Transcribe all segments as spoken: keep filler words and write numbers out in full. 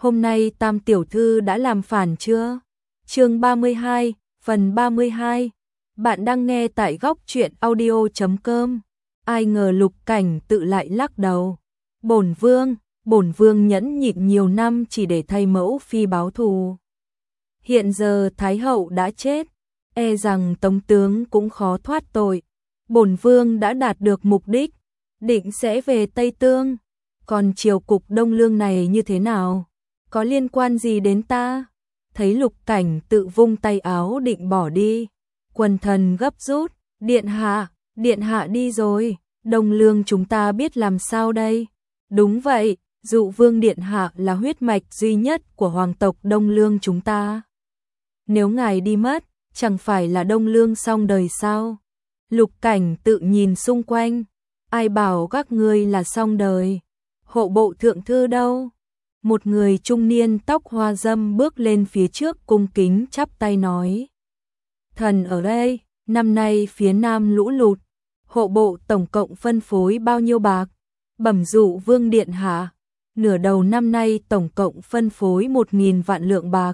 hôm nay Tam tiểu thư đã làm phản chưa? Chương ba mươi hai, phần ba mươi hai. Bạn đang nghe tại góc truyện audio chấm com. Ai ngờ Lục Cảnh Tự lại lắc đầu. Bổn vương, bổn vương nhẫn nhịn nhiều năm chỉ để thay mẫu phi báo thù. Hiện giờ Thái hậu đã chết, e rằng Tống tướng cũng khó thoát tội. Bổn vương đã đạt được mục đích, định sẽ về Tây Tương. Còn triều cục Đông Lương này như thế nào? Có liên quan gì đến ta? Thấy Lục Cảnh Tự vung tay áo định bỏ đi, quần thần gấp rút, điện hạ, điện hạ đi rồi, Đông Lương chúng ta biết làm sao đây? Đúng vậy, Dụ vương điện hạ là huyết mạch duy nhất của hoàng tộc Đông Lương chúng ta. Nếu ngài đi mất, chẳng phải là Đông Lương xong đời sao? Lục Cảnh Tự nhìn xung quanh, ai bảo các ngươi là xong đời? Hộ bộ thượng thư đâu? Một người trung niên tóc hoa râm bước lên phía trước cung kính chắp tay nói. Thần ở đây, năm nay phía Nam lũ lụt, hộ bộ tổng cộng phân phối bao nhiêu bạc? Bẩm Dụ vương điện hạ, nửa đầu năm nay tổng cộng phân phối một nghìn vạn lượng bạc.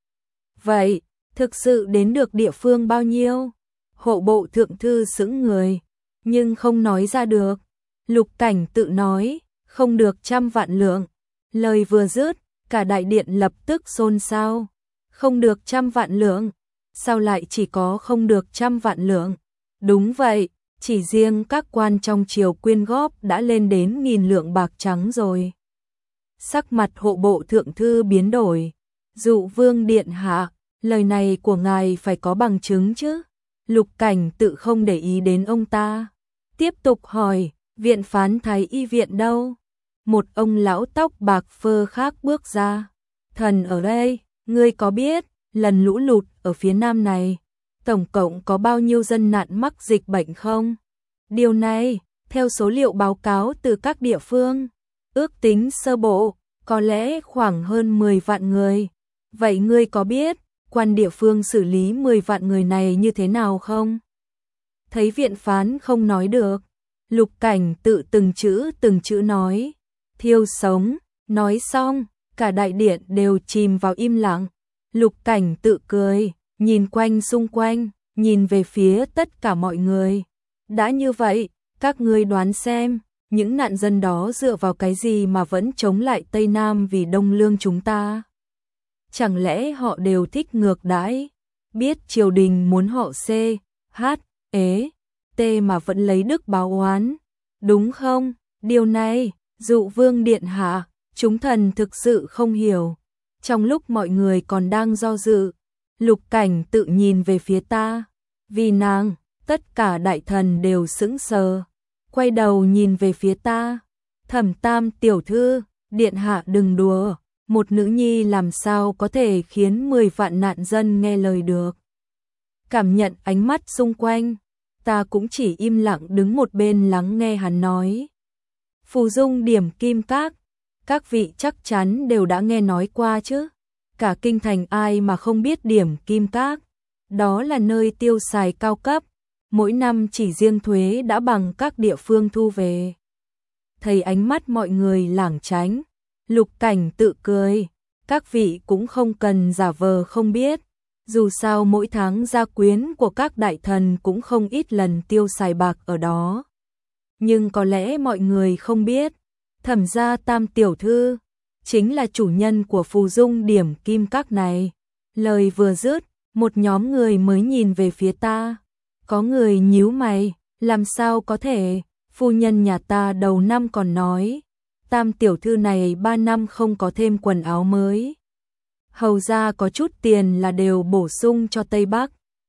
Vậy, thực sự đến được địa phương bao nhiêu? Hộ bộ thượng thư sững người, nhưng không nói ra được. Lục Cảnh Tự nói, không được trăm vạn lượng. Lời vừa dứt, cả đại điện lập tức xôn xao. Không được trăm vạn lượng, sao lại chỉ có không được trăm vạn lượng? Đúng vậy, chỉ riêng các quan trong triều quyên góp đã lên đến nghìn lượng bạc trắng rồi. Sắc mặt hộ bộ thượng thư biến đổi. Dụ vương điện hạ, lời này của ngài phải có bằng chứng chứ? Lục Cảnh Tự không để ý đến ông ta, tiếp tục hỏi, viện phán thái y viện đâu? Một ông lão tóc bạc phơ khác bước ra. Thần ở đây, ngươi có biết, lần lũ lụt ở phía Nam này, tổng cộng có bao nhiêu dân nạn mắc dịch bệnh không? Điều này, theo số liệu báo cáo từ các địa phương, ước tính sơ bộ, có lẽ khoảng hơn mười vạn người. Vậy ngươi có biết, quan địa phương xử lý mười vạn người này như thế nào không? Thấy viện phán không nói được, Lục Cảnh Tự từng chữ từng chữ nói. Thiêu sống, nói xong, cả đại điện đều chìm vào im lặng. Lục Cảnh Tự cười, nhìn quanh xung quanh, nhìn về phía tất cả mọi người. Đã như vậy, các ngươi đoán xem, những nạn dân đó dựa vào cái gì mà vẫn chống lại Tây Nam vì Đông Lương chúng ta? Chẳng lẽ họ đều thích ngược đãi, biết triều đình muốn họ C, H, ế, T mà vẫn lấy đức báo oán, đúng không? Điều này, Dụ vương điện hạ, chúng thần thực sự không hiểu. Trong lúc mọi người còn đang do dự, Lục Cảnh Tự nhìn về phía ta. Vì nàng, tất cả đại thần đều sững sờ, quay đầu nhìn về phía ta. Thẩm Tam tiểu thư, điện hạ đừng đùa, một nữ nhi làm sao có thể khiến mười vạn nạn dân nghe lời được? Cảm nhận ánh mắt xung quanh, ta cũng chỉ im lặng đứng một bên lắng nghe hắn nói. Phù Dung Điểm Kim Các, các vị chắc chắn đều đã nghe nói qua chứ? Cả kinh thành ai mà không biết Điểm Kim Các? Đó là nơi tiêu xài cao cấp, mỗi năm chỉ riêng thuế đã bằng các địa phương thu về. Thấy ánh mắt mọi người lảng tránh, Lục Cảnh Tự cười, các vị cũng không cần giả vờ không biết, dù sao mỗi tháng gia quyến của các đại thần cũng không ít lần tiêu xài bạc ở đó. Nhưng có lẽ mọi người không biết, Thẩm gia Tam tiểu thư chính là chủ nhân của Phù Dung Điểm Kim Các này. Lời vừa dứt, một nhóm người mới nhìn về phía ta. Có người nhíu mày, làm sao có thể? Phu nhân nhà ta đầu năm còn nói, Tam tiểu thư này ba năm không có thêm quần áo mới. Hầu gia có chút tiền là đều bổ sung cho Tây Bắc.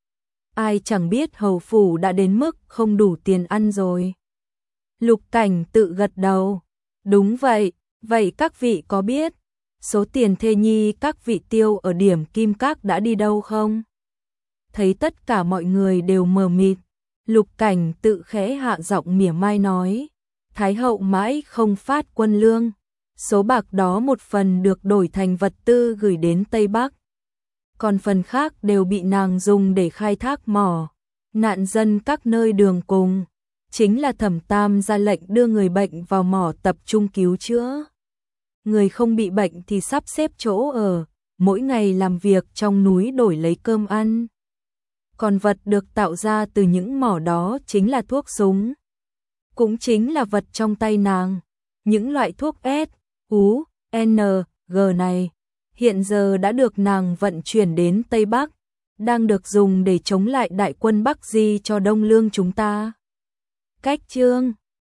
Ai chẳng biết hầu phủ đã đến mức không đủ tiền ăn rồi. Lục Cảnh Tự gật đầu. Đúng vậy, vậy các vị có biết số tiền thê nhi các vị tiêu ở Điểm Kim Các đã đi đâu không? Thấy tất cả mọi người đều mờ mịt, Lục Cảnh Tự khẽ hạ giọng mỉa mai nói. Thái hậu mãi không phát quân lương, số bạc đó một phần được đổi thành vật tư gửi đến Tây Bắc, còn phần khác đều bị nàng dùng để khai thác mỏ. Nạn dân các nơi đường cùng, chính là Thẩm Tam ra lệnh đưa người bệnh vào mỏ tập trung cứu chữa. người không bị bệnh thì sắp xếp chỗ ở, mỗi ngày làm việc trong núi đổi lấy cơm ăn. Còn vật được tạo ra từ những mỏ đó chính là thuốc súng. Cũng chính là vật trong tay nàng. Những loại thuốc S, U, N, G này hiện giờ đã được nàng vận chuyển đến Tây Bắc, đang được dùng để chống lại đại quân Bắc Di cho Đông Lương chúng ta. Cách chương